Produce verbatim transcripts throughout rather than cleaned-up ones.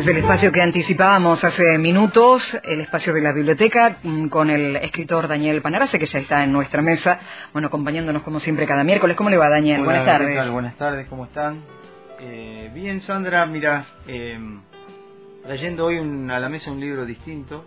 el espacio que anticipábamos hace minutos, el espacio de la biblioteca, con el escritor Daniel Panarase, que ya está en nuestra mesa, bueno, acompañándonos como siempre cada miércoles. ¿Cómo le va, Daniel? Hola, Buenas tardes. ¿qué tal? Buenas tardes, ¿cómo están? Eh, bien, Sandra, mira, eh, trayendo hoy un, a la mesa un libro distinto,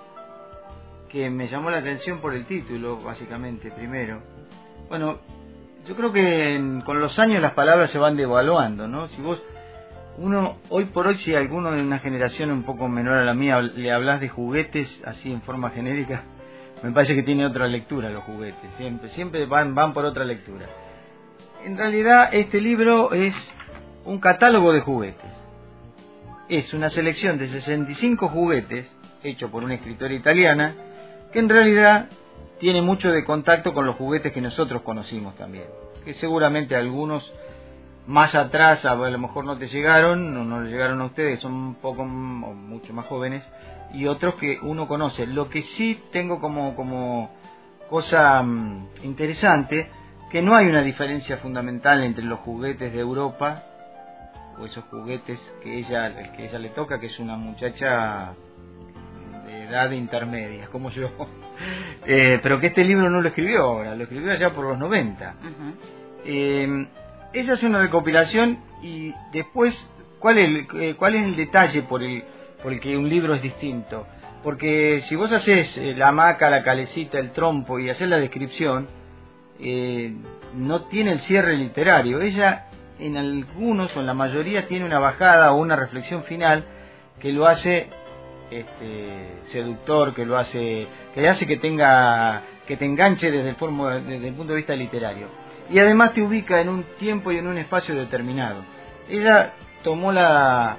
que me llamó la atención por el título, básicamente, primero. Bueno, yo creo que en, con los años las palabras se van devaluando, ¿no? Si vos, uno, hoy por hoy, si alguno de una generación un poco menor a la mía le hablas de juguetes así en forma genérica, me parece que tiene otra lectura los juguetes, siempre, siempre van, van por otra lectura. En realidad este libro es un catálogo de juguetes. Es una selección de sesenta y cinco juguetes, hecho por una escritora italiana, que en realidad tiene mucho de contacto con los juguetes que nosotros conocimos también. Que seguramente algunos más atrás a lo mejor no te llegaron, no, no llegaron a ustedes, son un poco o mucho más jóvenes, y otros que uno conoce. Lo que sí tengo como, como cosa um, interesante, que no hay una diferencia fundamental entre los juguetes de Europa o esos juguetes que ella, que ella le toca, que es una muchacha de edad intermedia, como yo, eh, pero que este libro no lo escribió ahora, lo escribió allá por los noventa. Uh-huh. eh, esa es una recopilación, y después, ¿cuál es el, eh, cuál es el detalle por el, por el que un libro es distinto? Porque si vos haces eh, la hamaca, la calecita, el trompo y haces la descripción, eh, no tiene el cierre literario. Ella en algunos o en la mayoría tiene una bajada o una reflexión final que lo hace este, seductor, que lo hace, que hace que tenga, que te enganche desde el, formo, desde el punto de vista literario. Y además te ubica en un tiempo y en un espacio determinado. Ella tomó la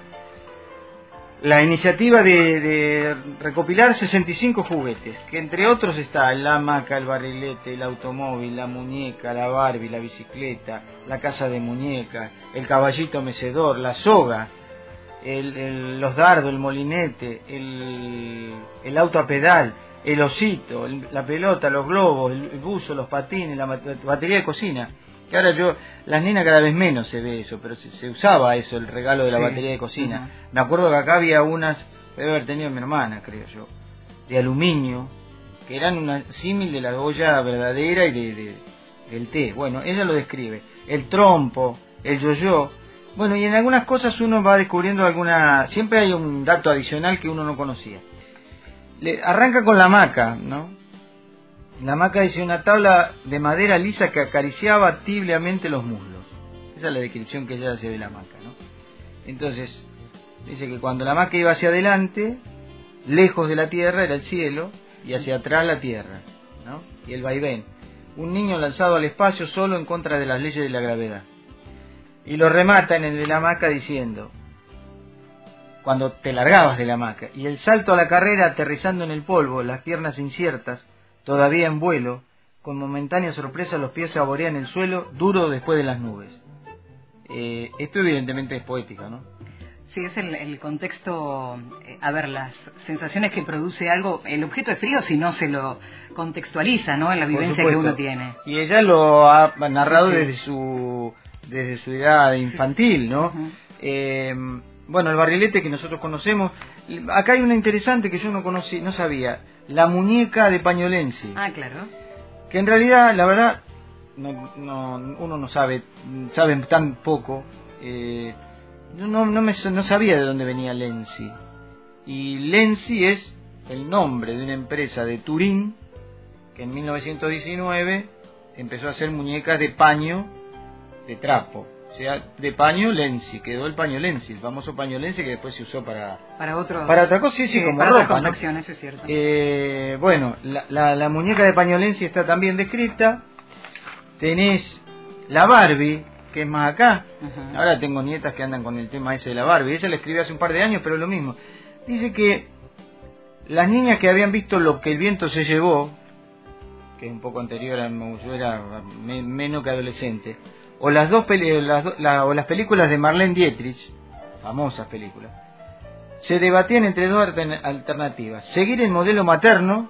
la iniciativa de, de recopilar sesenta y cinco juguetes, que entre otros está la hamaca, el barrilete, el automóvil, la muñeca, la Barbie, la bicicleta, la casa de muñecas, el caballito mecedor, la soga, el, el, los dardos, el molinete, el, el auto a pedal, el osito, el, la pelota, los globos, el, el buzo, los patines, la, la batería de cocina. Que ahora yo, las nenas cada vez menos se ve eso, pero se, se usaba eso, el regalo de la sí. batería de cocina. Uh-huh. Me acuerdo que acá había unas, debe haber tenido mi hermana, creo yo, de aluminio, que eran una símil de la olla verdadera y de, de, del té. Bueno, ella lo describe. El trompo, el yo-yo. Bueno, y en algunas cosas uno va descubriendo alguna, siempre hay un dato adicional que uno no conocía. Le, arranca con la hamaca, ¿no? La hamaca dice: una tabla de madera lisa que acariciaba tibiamente los muslos. Esa es la descripción que ella hace de la hamaca, ¿no? Entonces, dice que cuando la hamaca iba hacia adelante, lejos de la tierra era el cielo, y hacia atrás la tierra, ¿no? Y el vaivén. Un niño lanzado al espacio solo en contra de las leyes de la gravedad. Y lo remata en el de la hamaca diciendo: cuando te largabas de la hamaca, y el salto a la carrera aterrizando en el polvo, las piernas inciertas, todavía en vuelo, con momentánea sorpresa los pies saborean el suelo, duro después de las nubes. Eh, esto evidentemente es poética, ¿no? Sí, es el, el contexto, eh, a ver, las sensaciones que produce algo, el objeto es frío si no se lo contextualiza, ¿no? En la vivencia que uno tiene. Y ella lo ha narrado sí, sí. desde su desde su edad infantil, ¿no? Uh-huh. eh, bueno, el barrilete que nosotros conocemos, acá hay una interesante que yo no conocí, no sabía. La muñeca de Pañolensi. Ah, claro. Que en realidad, la verdad, no, no, uno no sabe, sabe tan poco. Eh, no, no, me, no sabía de dónde venía Lenzi. Y Lenzi es el nombre de una empresa de Turín que en mil novecientos diecinueve empezó a hacer muñecas de paño, de trapo. O sea, de paño Lenzi, quedó el paño Lenzi, el famoso paño Lenzi que después se usó para para otros, para otra cosa, sí, sí, como para ropa, ¿no? ¿no? Es cierto. Eh, bueno, la, la, la muñeca de paño Lenzi está también descrita. Tenés la Barbie, que es más acá. Uh-huh. Ahora tengo nietas que andan con el tema ese de la Barbie. Ella la escribió hace un par de años, pero es lo mismo. Dice que las niñas que habían visto Lo que el viento se llevó, que es un poco anterior a yo era me, menos que adolescente, o las dos peli- las do- la, o las películas de Marlene Dietrich, famosas películas, se debatían entre dos alternativas: seguir el modelo materno,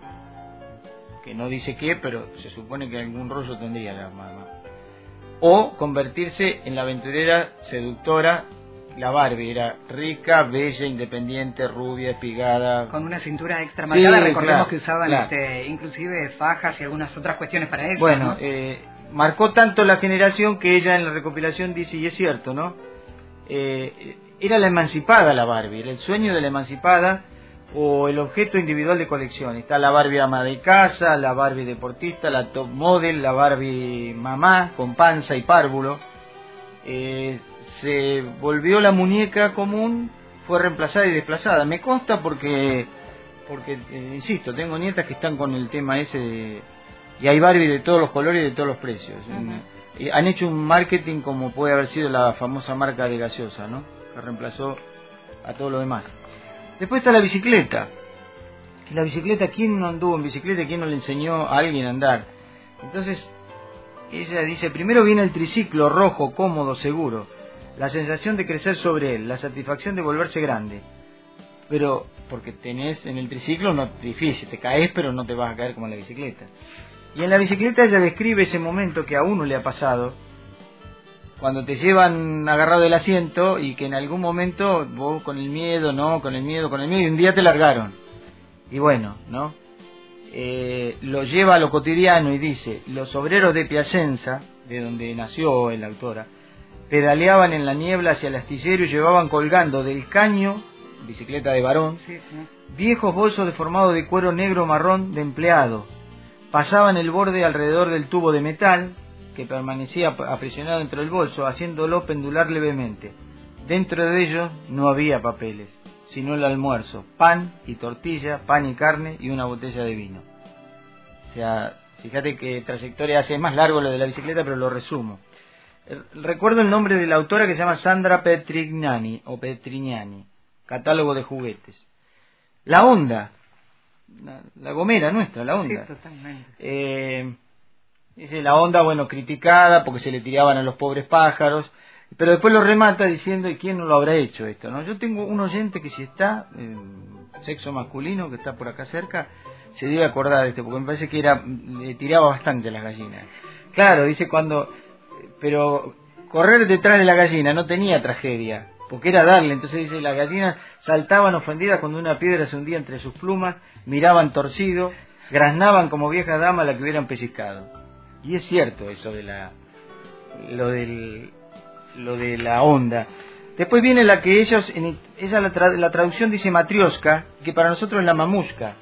que no dice qué, pero se supone que algún rollo tendría la mamá, o convertirse en la aventurera seductora la Barbie era rica, bella, independiente, rubia, espigada. Con una cintura extra marcada, sí, recordemos claro, que usaban claro. este, inclusive fajas y algunas otras cuestiones para eso. Bueno, ¿no? eh, marcó tanto la generación que ella en la recopilación dice, y es cierto, ¿no? Eh, era la emancipada la Barbie, era el sueño de la emancipada o el objeto individual de colección. Está la Barbie ama de casa, la Barbie deportista, la top model, la Barbie mamá con panza y párvulo. Eh, se volvió la muñeca común, fue reemplazada y desplazada. Me consta porque, porque eh, insisto, tengo nietas que están con el tema ese de, y hay Barbie de todos los colores y de todos los precios. Uh-huh. eh, han hecho un marketing como puede haber sido la famosa marca de gaseosa, ¿no? Que reemplazó a todo lo demás. Después está la bicicleta. La bicicleta, ¿quién no anduvo en bicicleta? ¿Quién no le enseñó a alguien a andar? Entonces, ella dice, primero viene el triciclo rojo, cómodo, seguro. La sensación de crecer sobre él, la satisfacción de volverse grande. Pero, porque tenés en el triciclo, no es difícil, te caes, pero no te vas a caer como en la bicicleta. Y en la bicicleta ella describe ese momento que a uno le ha pasado, cuando te llevan agarrado del asiento y que en algún momento vos con el miedo, no, con el miedo, con el miedo, y un día te largaron. Y bueno, ¿no? Eh, lo lleva a lo cotidiano y dice, los obreros de Piacenza, de donde nació la autora, pedaleaban en la niebla hacia el astillero y llevaban colgando del caño, bicicleta de varón, sí, sí, viejos bolsos deformados de cuero negro marrón de empleado. Pasaban el borde alrededor del tubo de metal, que permanecía aprisionado dentro del bolso, haciéndolo pendular levemente. Dentro de ellos no había papeles, sino el almuerzo, pan y tortilla, pan y carne y una botella de vino. O sea, fíjate que trayectoria hace más largo lo de la bicicleta, pero lo resumo. Recuerdo el nombre de la autora que se llama Sandra Petrignani, o Petrignani, catálogo de juguetes. La Honda, la, la gomera nuestra, la Honda. Sí, totalmente. Eh, dice la Honda, bueno, criticada porque se le tiraban a los pobres pájaros, pero después lo remata diciendo, ¿y quién no lo habrá hecho esto? ¿No? Yo tengo un oyente que si está, eh, sexo masculino, que está por acá cerca, se debe acordar de esto, porque me parece que era, le tiraba bastante a las gallinas. Claro, dice cuando, pero correr detrás de la gallina no tenía tragedia, porque era darle. Entonces dice, las gallinas saltaban ofendidas cuando una piedra se hundía entre sus plumas, miraban torcido, graznaban como viejas damas la que hubieran pellizcado. Y es cierto eso de la, lo del, lo de la Honda. Después viene la que ellos, en, esa la, tra, la traducción dice matrioska, que para nosotros es la mamushka.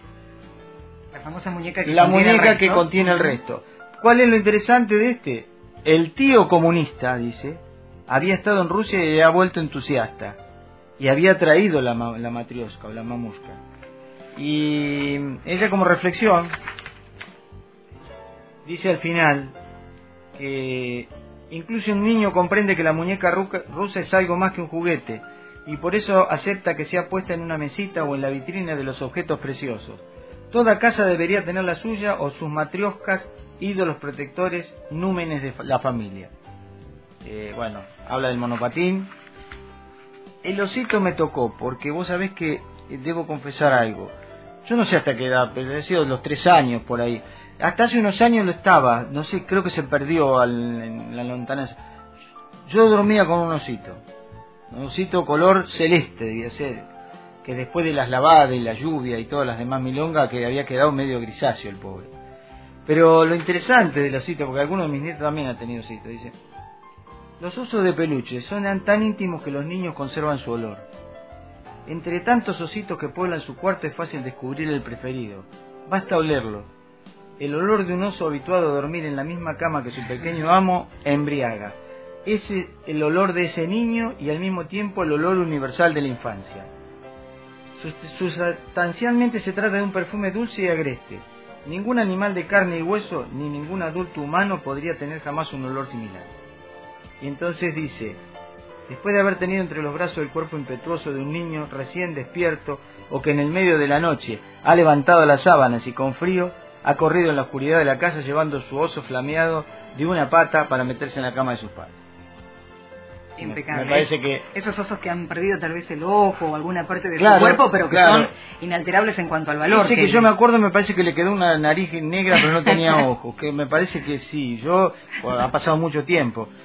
La famosa muñeca que la contiene muñeca el resto. que contiene el resto. ¿Cuál es lo interesante de este? El tío comunista, dice, había estado en Rusia y ha vuelto entusiasta. Y había traído la, la matrioska o la mamushka. Y ella como reflexión dice al final que incluso un niño comprende que la muñeca rusa es algo más que un juguete y por eso acepta que sea puesta en una mesita o en la vitrina de los objetos preciosos. Toda casa debería tener la suya o sus matrioscas, ídolos protectores, númenes de la familia. Eh, bueno, habla del monopatín. El osito me tocó porque vos sabés que debo confesar algo. Yo no sé hasta qué edad, pero he sido los tres años por ahí. Hasta hace unos años lo estaba, no sé, creo que se perdió al, en la lontananza. Yo dormía con un osito, un osito color celeste debía ser, que después de las lavadas y la lluvia y todas las demás milongas que había quedado medio grisáceo el pobre. Pero lo interesante del osito, porque algunos de mis nietos también han tenido osito, dice, los osos de peluche son tan íntimos que los niños conservan su olor. Entre tantos ositos que pueblan su cuarto es fácil descubrir el preferido. Basta olerlo. El olor de un oso habituado a dormir en la misma cama que su pequeño amo embriaga. Es el olor de ese niño y al mismo tiempo el olor universal de la infancia. Sustancialmente se trata de un perfume dulce y agreste. Ningún animal de carne y hueso ni ningún adulto humano podría tener jamás un olor similar. Y entonces dice, después de haber tenido entre los brazos el cuerpo impetuoso de un niño recién despierto o que en el medio de la noche ha levantado las sábanas y con frío ha corrido en la oscuridad de la casa llevando su oso flameado de una pata para meterse en la cama de sus padres. Impecable. Me parece que esos osos que han perdido tal vez el ojo o alguna parte de claro, su cuerpo, pero que claro. son inalterables en cuanto al valor. Sí, que, que yo me acuerdo, me parece que le quedó una nariz negra pero no tenía ojos, que me parece que sí, yo ha pasado mucho tiempo.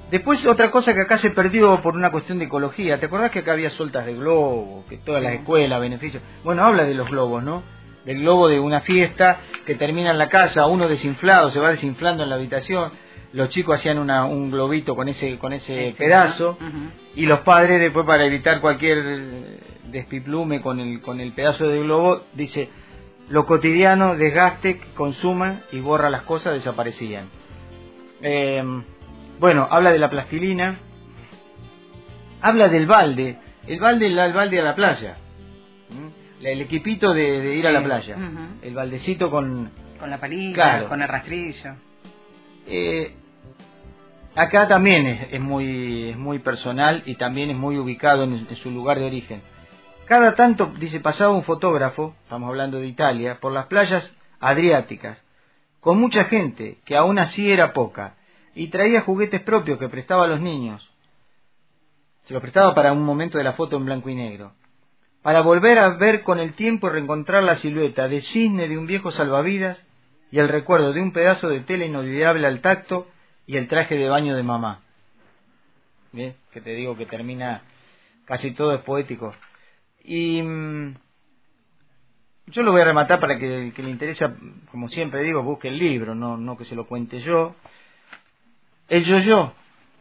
Después otra cosa que acá se perdió por una cuestión de ecología. ¿Te acordás que acá había sueltas de globos, que todas las escuelas, beneficios? Bueno, habla de los globos, ¿no? Del globo de una fiesta que termina en la casa, uno desinflado, se va desinflando en la habitación. Los chicos hacían una, un globito con ese con ese pedazo, uh-huh. Y los padres después, para evitar cualquier despiplume con el con el pedazo de globo, dice: lo cotidiano, desgaste, consuma y borra las cosas, desaparecían. Eh, bueno, habla de la plastilina, habla del balde, el balde, el balde a la playa, ¿Mm? el equipito de, de ir a la playa, uh-huh. El baldecito con... Con la palilla, claro. Con el rastrillo. Eh, acá también es, es muy es muy personal y también es muy ubicado en, en su lugar de origen. Cada tanto, dice, pasaba un fotógrafo, estamos hablando de Italia, por las playas adriáticas, con mucha gente, que aún así era poca, y traía juguetes propios que prestaba a los niños. Se los prestaba para un momento de la foto en blanco y negro, para volver a ver con el tiempo y reencontrar la silueta de cisne de un viejo salvavidas y el recuerdo de un pedazo de tela inolvidable al tacto y el traje de baño de mamá. ¿Bien? Que te digo que termina, casi todo es poético. Y mmm, yo lo voy a rematar para que el que le interesa, como siempre digo, busque el libro, no, no que se lo cuente yo. El yo-yo.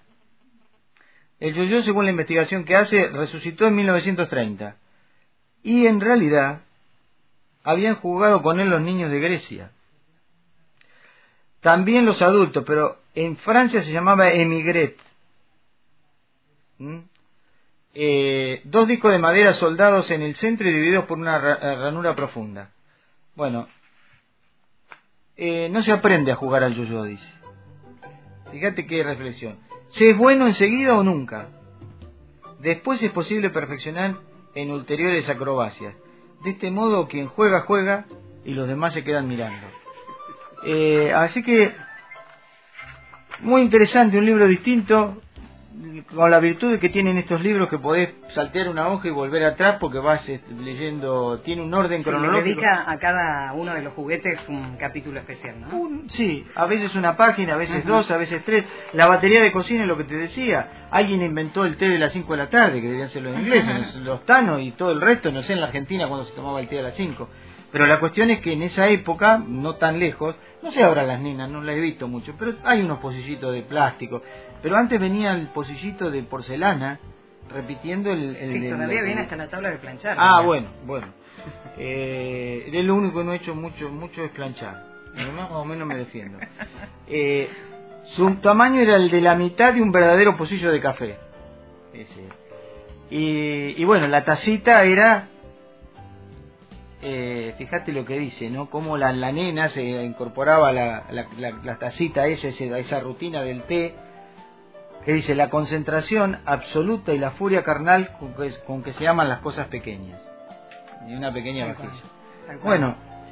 El yo-yo, según la investigación que hace, resucitó en mil novecientos treinta. Y en realidad habían jugado con él los niños de Grecia. También los adultos, pero en Francia se llamaba Emigret. ¿Mm? Eh, dos discos de madera soldados en el centro y divididos por una ranura profunda. Bueno, eh, no se aprende a jugar al yo-yo, dice. Fíjate qué reflexión. ¿Se es bueno enseguida o nunca? Después es posible perfeccionar en ulteriores acrobacias. De este modo, quien juega, juega y los demás se quedan mirando. Eh, así que, muy interesante, un libro distinto, con la virtud que tienen estos libros, que podés saltear una hoja y volver atrás porque vas leyendo, tiene un orden sí, cronológico. Le dedica a cada uno de los juguetes un capítulo especial, ¿no? Un, sí, a veces una página, a veces uh-huh. dos, a veces tres. La batería de cocina es lo que te decía. Alguien inventó el té de las cinco de la tarde, que deberían ser los ingleses, uh-huh. los tanos y todo el resto, no sé en la Argentina cuando se tomaba el té a las cinco. Pero la cuestión es que en esa época, no tan lejos, no sé ahora las nenas, no las he visto mucho, pero hay unos pocillitos de plástico. Pero antes venía el pocillito de porcelana, repitiendo el... el sí, el, todavía el, viene hasta la tabla de planchar. Ah, ¿verdad? bueno, bueno. Eh, es lo único que no he hecho mucho, mucho es planchar. Más o menos me defiendo. Eh, su tamaño era el de la mitad de un verdadero pocillo de café. Ese. Y, y bueno, la tacita era... Eh, fíjate lo que dice, ¿no? Cómo la, la nena se incorporaba la, la, la, la tacita esa, esa, esa rutina del té, que dice: la concentración absoluta y la furia carnal con que, con que se aman las cosas pequeñas. Y una pequeña vajilla. Bueno,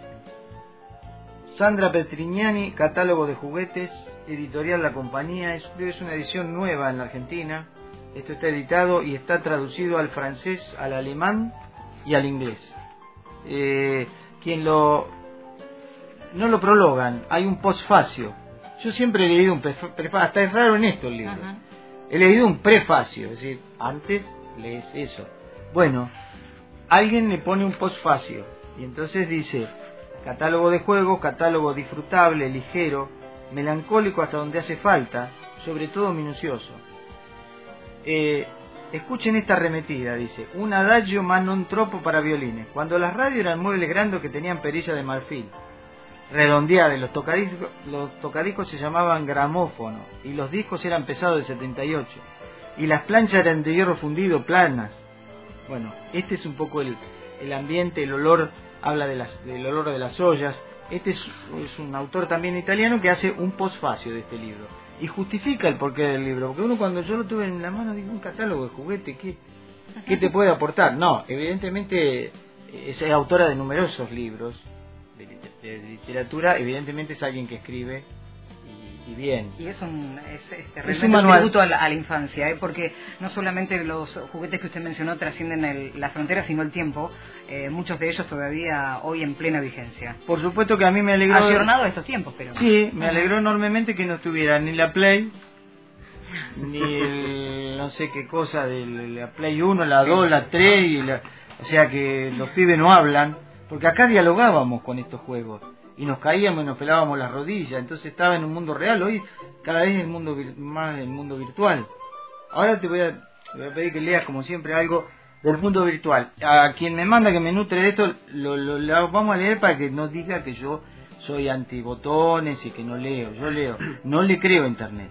Sandra Petrignani, Catálogo de Juguetes, editorial La Compañía, es, es una edición nueva en la Argentina. Esto está editado y está traducido al francés, al alemán y al inglés. Eh, quien lo no lo prologan, hay un postfacio. Yo siempre he leído un prefacio, hasta es raro en estos libros. Uh-huh. He leído un prefacio, es decir, antes lees eso. Bueno, alguien le pone un postfacio y entonces dice: catálogo de juegos, catálogo disfrutable, ligero, melancólico hasta donde hace falta, sobre todo minucioso. Eh, Escuchen esta arremetida, dice: un adagio ma non troppo para violines. Cuando las radios eran muebles grandes que tenían perilla de marfil, redondeadas, los tocadiscos, los tocadiscos se llamaban gramófono, y los discos eran pesados de setenta y ocho, y las planchas eran de hierro fundido, planas. Bueno, este es un poco el, el ambiente, el olor, habla de las, del olor de las ollas. Este es, es un autor también italiano que hace un postfacio de este libro. Y justifica el porqué del libro, porque uno, cuando yo lo tuve en la mano, digo: un catálogo de juguete, ¿qué, qué te puede aportar? No, evidentemente es autora de numerosos libros de, de, de literatura, evidentemente es alguien que escribe y, y bien. Y es un, es, este, es realmente un, un tributo a la, a la infancia, ¿eh? Porque no solamente los juguetes que usted mencionó trascienden el, la frontera, sino el tiempo. Eh, muchos de ellos todavía hoy en plena vigencia. Por supuesto que a mí me alegró... Ayornado a estos tiempos, pero... Sí, me alegró enormemente que no tuviera ni la Play, ni el no sé qué cosa de la Play uno, la dos, la tres, y la, o sea que los pibes no hablan, porque acá dialogábamos con estos juegos y nos caíamos y nos pelábamos las rodillas, entonces estaba en un mundo real. Hoy cada vez el mundo más el mundo virtual. Ahora te voy a, te voy a pedir que leas como siempre algo del mundo virtual. A quien me manda que me nutre de esto, lo, lo, lo vamos a leer para que no diga que yo soy antibotones y que no leo. Yo leo, no le creo a internet.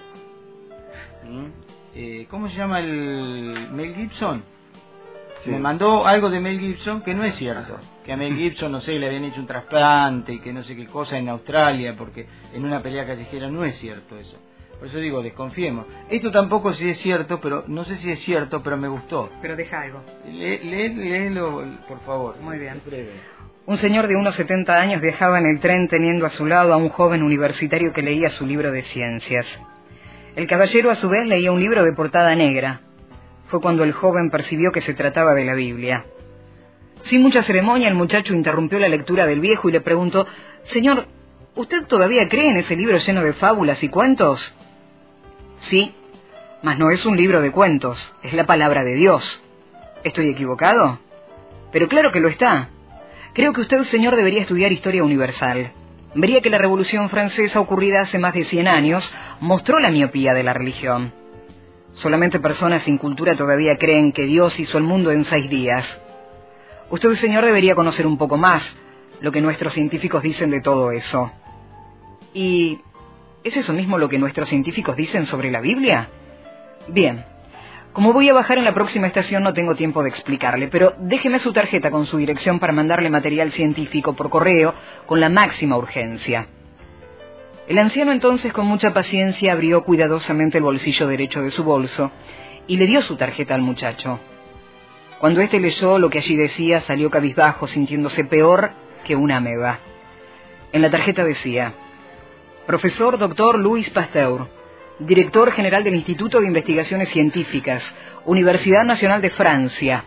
¿Mm? Eh, ¿Cómo se llama el Mel Gibson? Sí. Me mandó algo de Mel Gibson que no es cierto. Que a Mel Gibson, no sé, le habían hecho un trasplante y que no sé qué cosa en Australia, porque en una pelea callejera no es cierto eso. Por eso digo, desconfiemos. Esto tampoco sí es cierto, pero no sé si es cierto, pero me gustó. Pero deja algo. Lé, lé, léelo, por favor. Muy bien. Un señor de unos setenta años viajaba en el tren teniendo a su lado a un joven universitario que leía su libro de ciencias. El caballero a su vez leía un libro de portada negra. Fue cuando el joven percibió que se trataba de la Biblia. Sin mucha ceremonia, el muchacho interrumpió la lectura del viejo y le preguntó: «Señor, ¿usted todavía cree en ese libro lleno de fábulas y cuentos?» «Sí, mas no es un libro de cuentos, es la palabra de Dios. ¿Estoy equivocado?» «Pero claro que lo está. Creo que usted, señor, debería estudiar historia universal. Vería que la Revolución Francesa, ocurrida hace más de cien años, mostró la miopía de la religión. Solamente personas sin cultura todavía creen que Dios hizo el mundo en seis días. Usted, señor, debería conocer un poco más lo que nuestros científicos dicen de todo eso». «¿Y es eso mismo lo que nuestros científicos dicen sobre la Biblia?» «Bien. Como voy a bajar en la próxima estación no tengo tiempo de explicarle, pero déjeme su tarjeta con su dirección para mandarle material científico por correo con la máxima urgencia». El anciano entonces, con mucha paciencia, abrió cuidadosamente el bolsillo derecho de su bolso y le dio su tarjeta al muchacho. Cuando éste leyó lo que allí decía, salió cabizbajo, sintiéndose peor que una ameba. En la tarjeta decía: «Profesor doctor Louis Pasteur, director general del Instituto de Investigaciones Científicas, Universidad Nacional de Francia.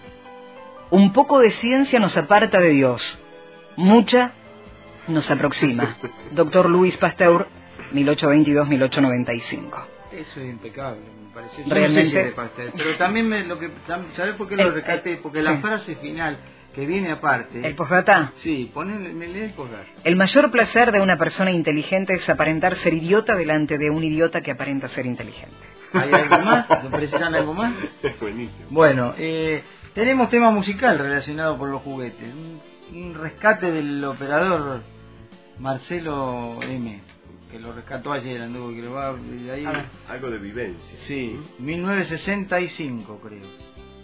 Un poco de ciencia nos aparta de Dios, mucha nos aproxima. Doctor Louis Pasteur, mil ochocientos veintidós a mil ochocientos noventa y cinco». Eso es impecable, me pareció. Realmente. No sé si de Pasteur, pero también me, lo que, ¿sabes por qué lo rescaté? Porque la sí. frase final que viene aparte. ¿El postdata? Sí, ponle, me lee el postdata. «El mayor placer de una persona inteligente es aparentar ser idiota delante de un idiota que aparenta ser inteligente». ¿Hay algo más? ¿Precisan algo más? Es buenísimo. Bueno, eh, tenemos tema musical relacionado con los juguetes. Un, un rescate del operador Marcelo M, que lo rescató ayer, anduvo que lo va de ahí. Algo de vivencia. Sí, mil novecientos sesenta y cinco creo.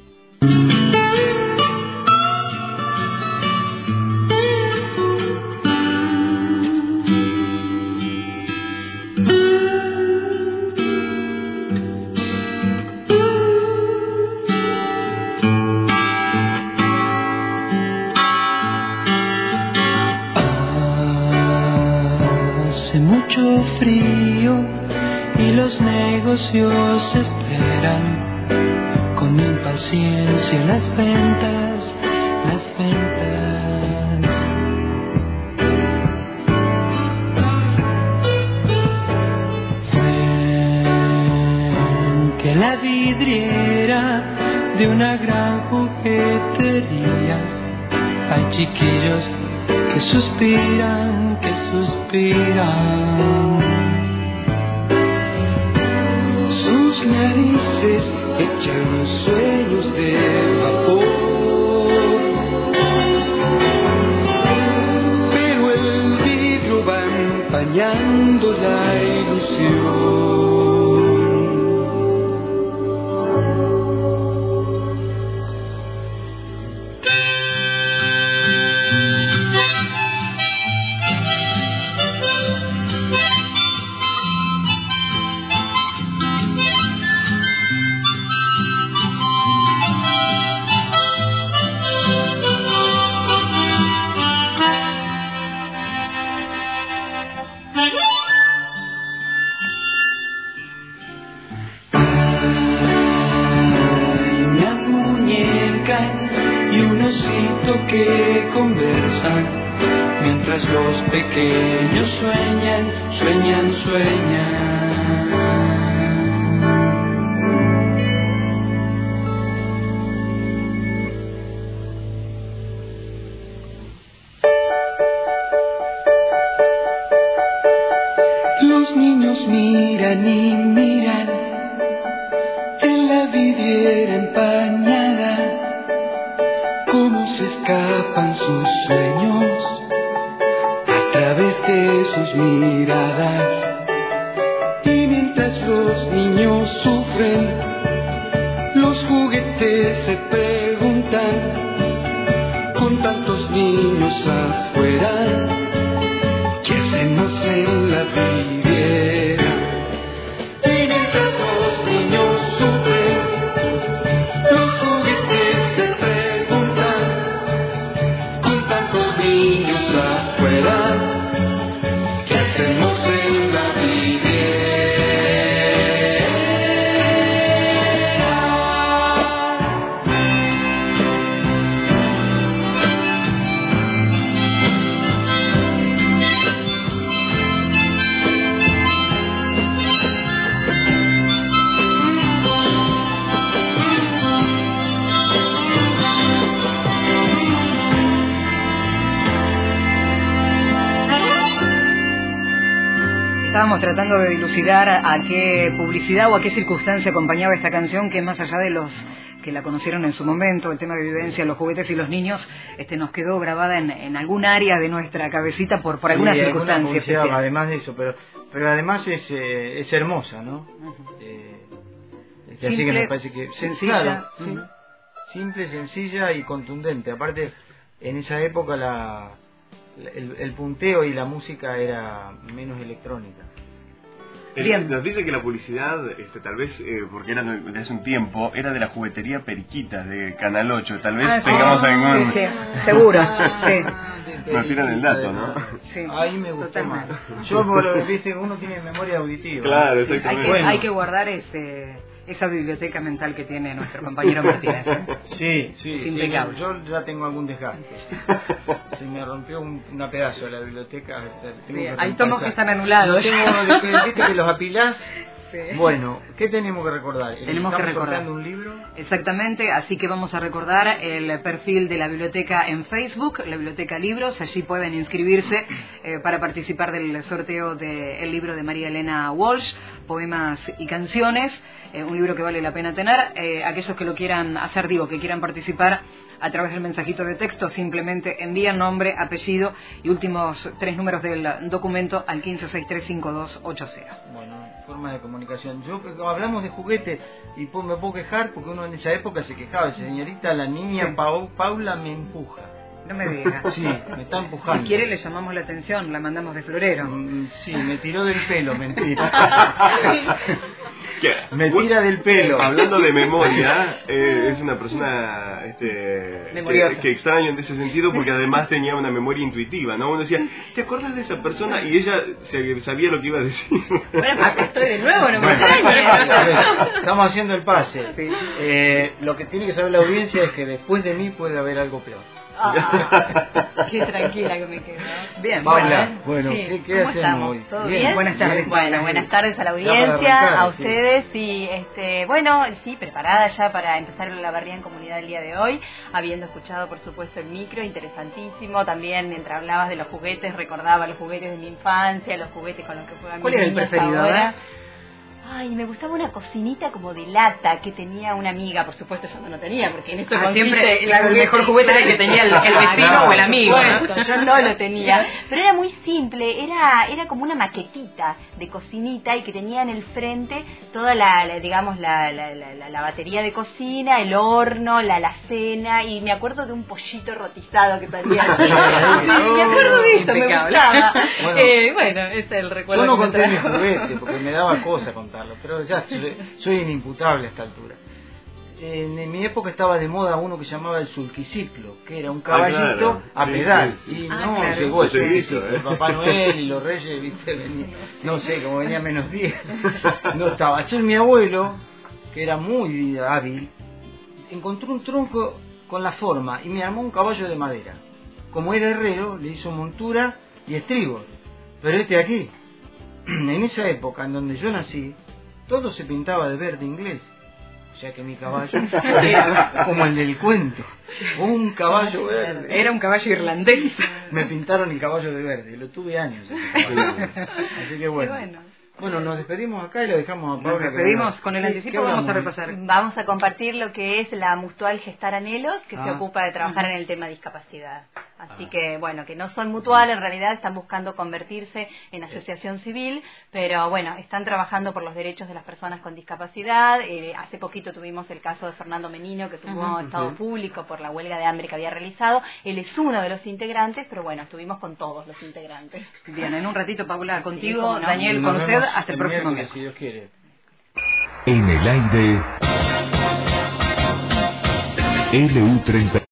Hace mucho frío y los negocios esperan con impaciencia las ventas, las ventas. Frente a la vidriera de una gran juguetería hay chiquillos que suspiran, que suspiran. Sus narices echan sueños de vapor, pero el vidrio va empañando la ilusión. Que conversan mientras los pequeños sueñan, sueñan, sueñan. Los niños miran y miran en la vidriera empañada cómo se escapan sus sueños a través de sus miradas. Y mientras los niños sufren, los juguetes se preguntan, con tantos niños afuera, ¿qué hacemos en la vidriera? Y mientras los niños sufren, los juguetes se preguntan, con tantos niños afuera, ¿qué hacemos en la vidriera? Estábamos tratando de dilucidar a qué publicidad o a qué circunstancia acompañaba esta canción, que más allá de los que la conocieron en su momento, el tema de vivencia, los juguetes y los niños, este nos quedó grabada en, en algún área de nuestra cabecita por, por alguna Sí, circunstancia alguna publicidad, especial. además de eso, pero pero además es eh, es hermosa, ¿no? Uh-huh. Eh, así que Simple, me parece que sí, sencilla. claro, sí. Uh-huh. Simple, sencilla y contundente. Aparte, en esa época la, la- el, el punteo y la música era menos electrónica. El- Bien. Nos dice que la publicidad, este, tal vez, eh, porque era de de hace un tiempo, era de la juguetería Periquitas de Canal ocho. Tal vez Ah, sí. tengamos algún... Sí, sí, seguro, sí. Nos tiran el dato, ¿no? Sí, Ahí me gustó totalmente. más. Yo, por- viste, uno tiene memoria auditiva. Claro, Hay que, exactamente. Bueno. hay que guardar ese, esa biblioteca mental que tiene nuestro compañero Martínez, ¿eh? Sí, sí, Es sí, impecable. yo ya tengo algún desgaste. Se me rompió un una pedazo de la biblioteca. tengo Sí, que hay tomos que reemplazar. están anulados. No tengo, de que- viste que los apilás. Sí. Bueno, ¿qué tenemos que recordar? Tenemos que Estamos recordar. sorteando un libro. Exactamente, así que vamos a recordar el perfil de la biblioteca en Facebook, la biblioteca Libros. Allí pueden inscribirse eh, para participar del sorteo del libro de María Elena Walsh, Poemas y Canciones, eh, un libro que vale la pena tener. Eh, aquellos que lo quieran hacer, digo, que quieran participar a través del mensajito de texto, simplemente envían nombre, apellido y últimos tres números del documento al uno cinco seis tres cinco dos ocho cero. Bueno, forma de comunicación. Yo pues, hablamos de juguetes y pues, me puedo quejar porque uno en esa época se quejaba. Señorita, la niña Sí. Pau- Paula me empuja. No me digas. Sí, me está empujando. Si quiere le llamamos la atención, la mandamos de florero. Mm, Sí, me tiró del pelo, mentira. ¿Qué? Me tira del pelo. Hablando de memoria, eh, es una persona este, Memoriosa. que, que extraño en ese sentido porque además tenía una memoria intuitiva, ¿no? Uno decía, ¿te acordás de esa persona? Y ella se- sabía lo que iba a decir. Bueno, acá estoy de nuevo, no me Bueno, extrañes. a ver, estamos haciendo el pase. Sí. Eh, lo que tiene que saber la audiencia es que después de mí puede haber algo peor. Ah, qué tranquila que me quedo. Bien, Paula, bueno. bueno, Sí, ¿qué, qué ¿cómo hacemos estamos? hoy? ¿Todo Bien, bien? buenas tardes. Bueno, buenas tardes a la Ya para audiencia, arrancar, a sí. ustedes y este, bueno, sí, preparada ya para empezar la barría en comunidad el día de hoy, habiendo escuchado por supuesto el micro, interesantísimo, también mientras hablabas de los juguetes, recordaba los juguetes de mi infancia, los juguetes con los que juegan ¿Cuál mis era el niñas preferido, ahora. eh? Ay, me gustaba una cocinita como de lata que tenía una amiga, por supuesto yo no lo tenía, porque en eso Ah, consiste siempre el claro, el mejor juguete era el que tenía el, el vecino o el amigo, por ¿no? supuesto, yo no lo tenía, pero era muy simple, era era como una maquetita de cocinita y que tenía en el frente toda la, la, digamos, la, la, la, la- la batería de cocina, el horno, la alacena, y me acuerdo de un pollito rotizado que tenía. Sí, me acuerdo de eso, me Impecable. gustaba. Bueno. Eh, bueno, ese es el recuerdo Yo no que me conté mi trajo. juguete porque me daba cosa contarlo, pero ya soy, soy inimputable a esta altura. En, en mi época estaba de moda uno que llamaba el sulquiciclo, que era un caballito Ah, claro. a Sí, pedal. sí, sí. Y Ah, no claro. llegó el Ese sulquiciclo. hizo, ¿eh? El Papá Noel y los reyes, viste, venía- no sé, como venía menos diez, no estaba. Ayer mi abuelo, que era muy hábil, encontró un tronco con la forma y me armó un caballo de madera. Como era herrero, le hizo montura y estribos. Pero este de aquí, en esa época en donde yo nací, todo se pintaba de verde inglés. O sea que mi caballo era como el del cuento, un caballo verde. Era un caballo irlandés. Me pintaron el caballo de verde, lo tuve años ese caballo. Así que bueno. Qué bueno. Bueno, nos despedimos acá y lo dejamos a Paula. Nos despedimos que... con el ¿Qué- anticipo, qué vamos a hablamos? repasar. Vamos a compartir lo que es la Mutual Gestar Anhelos, que se Ah. ocupa de trabajar en el tema discapacidad. Así Ah. que, bueno, que no son mutual, en realidad están buscando convertirse en asociación civil, pero bueno, están trabajando por los derechos de las personas con discapacidad. Eh, hace poquito tuvimos el caso de Fernando Menino, que tuvo Ujú. estado Ujú. público por la huelga de hambre que había realizado. Él es uno de los integrantes, pero bueno, estuvimos con todos los integrantes. Bien, en un ratito, Paula, contigo, cómo no. Daniel, Nos con usted, vemos hasta el próximo miércoles, miércoles. si Dios quiere. En el aire, L U treinta.